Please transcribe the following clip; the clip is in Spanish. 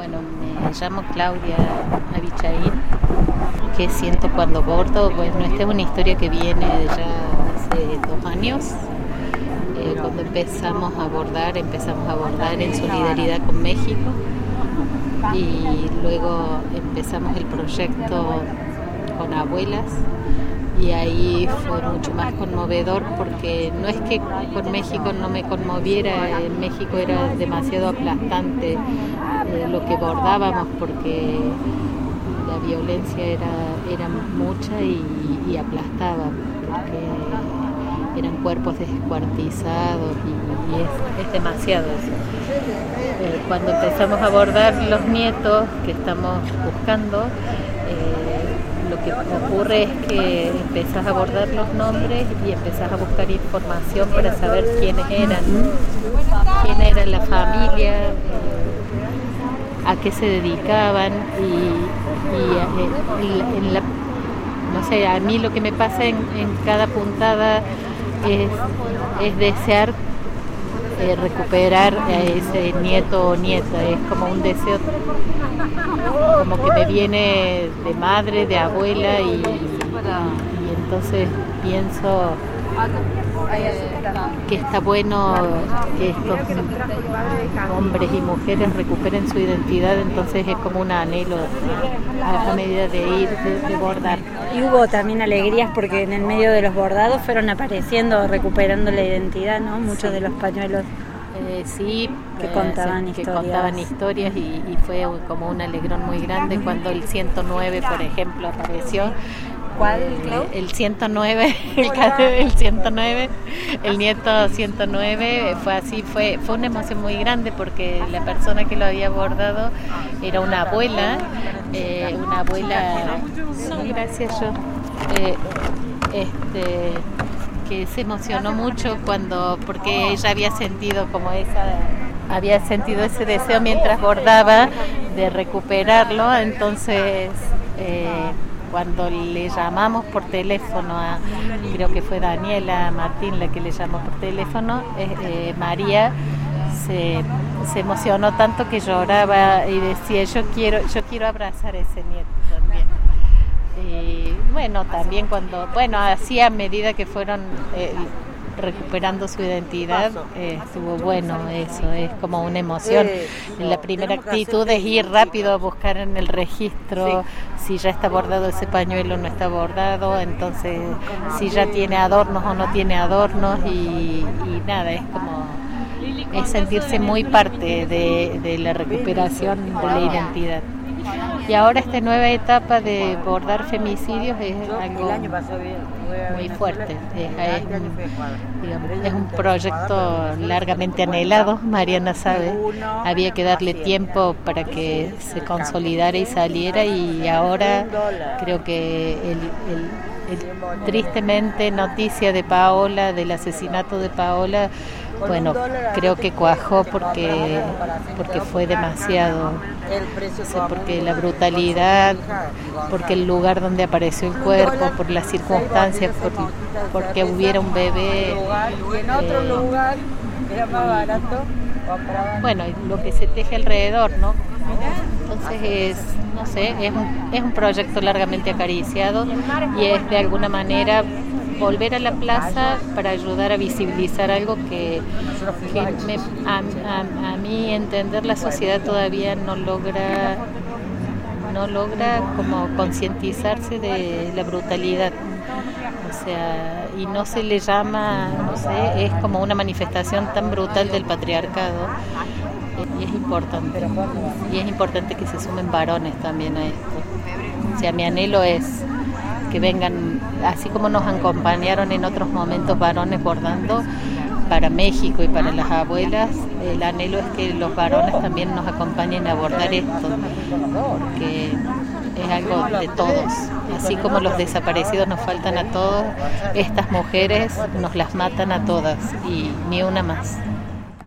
Bueno, me llamo Claudia Abichaín. ¿Qué siento cuando bordo? Bueno, esta es una historia que viene de ya hace 2 años. Cuando empezamos a bordar en solidaridad con México y luego empezamos el proyecto con abuelas y ahí fue mucho más conmovedor porque no es que con México no me conmoviera, en México era demasiado aplastante lo que bordábamos porque la violencia era mucha y aplastaba porque eran cuerpos descuartizados y es demasiado eso. Cuando empezamos a abordar los nietos que estamos buscando, lo que ocurre es que empezás a abordar los nombres y empezás a buscar información para saber quiénes eran, quién era la familia, a qué se dedicaban no sé, a mí lo que me pasa en cada puntada es desear recuperar a ese nieto o nieta, es como un deseo como que me viene de madre, de abuela y entonces pienso que está bueno que estos hombres y mujeres recuperen su identidad, entonces es como un anhelo a medida de ir, de bordar. Y hubo también alegrías porque en el medio de los bordados fueron apareciendo, recuperando la identidad, ¿no? Muchos de los pañuelos que contaban historias y fue como un alegrón muy grande cuando el 109, por ejemplo, apareció. ¿Cuál? El 109, el nieto 109 fue así, fue una emoción muy grande porque la persona que lo había bordado era una abuela, gracias yo, que se emocionó mucho porque ella había sentido ese deseo mientras bordaba de recuperarlo, entonces cuando le llamamos por teléfono creo que fue Daniela Martín la que le llamó por teléfono, María se emocionó tanto que lloraba y decía yo quiero abrazar a ese nieto también. Y bueno, también así a medida que fueron recuperando su identidad, estuvo bueno eso, es como una emoción. La primera actitud es ir rápido a buscar en el registro si ya está bordado ese pañuelo o no está bordado, entonces si ya tiene adornos o no tiene adornos y nada, es sentirse muy parte de la recuperación de la identidad. Y ahora esta nueva etapa de bordar femicidios es algo muy fuerte. Es un proyecto largamente anhelado, Mariana sabe. Había que darle tiempo para que se consolidara y saliera y ahora creo que tristemente noticia de Paola, del asesinato de Paola, bueno, creo que cuajó porque fue demasiado, porque la brutalidad, porque el lugar donde apareció el cuerpo, por las circunstancias, porque hubiera un bebé. Bueno, lo que se teje alrededor, ¿no? Entonces es un proyecto largamente acariciado y es de alguna manera volver a la plaza para ayudar a visibilizar algo que a mí entender la sociedad todavía no logra como concientizarse de la brutalidad, o sea, y no se le llama, no sé, es como una manifestación tan brutal del patriarcado y es importante que se sumen varones también a esto. O sea, mi anhelo es que vengan, así como nos acompañaron en otros momentos varones bordando para México y para las abuelas, el anhelo es que los varones también nos acompañen a abordar esto, porque es algo de todos. Así como los desaparecidos nos faltan a todos, estas mujeres nos las matan a todas y ni una más.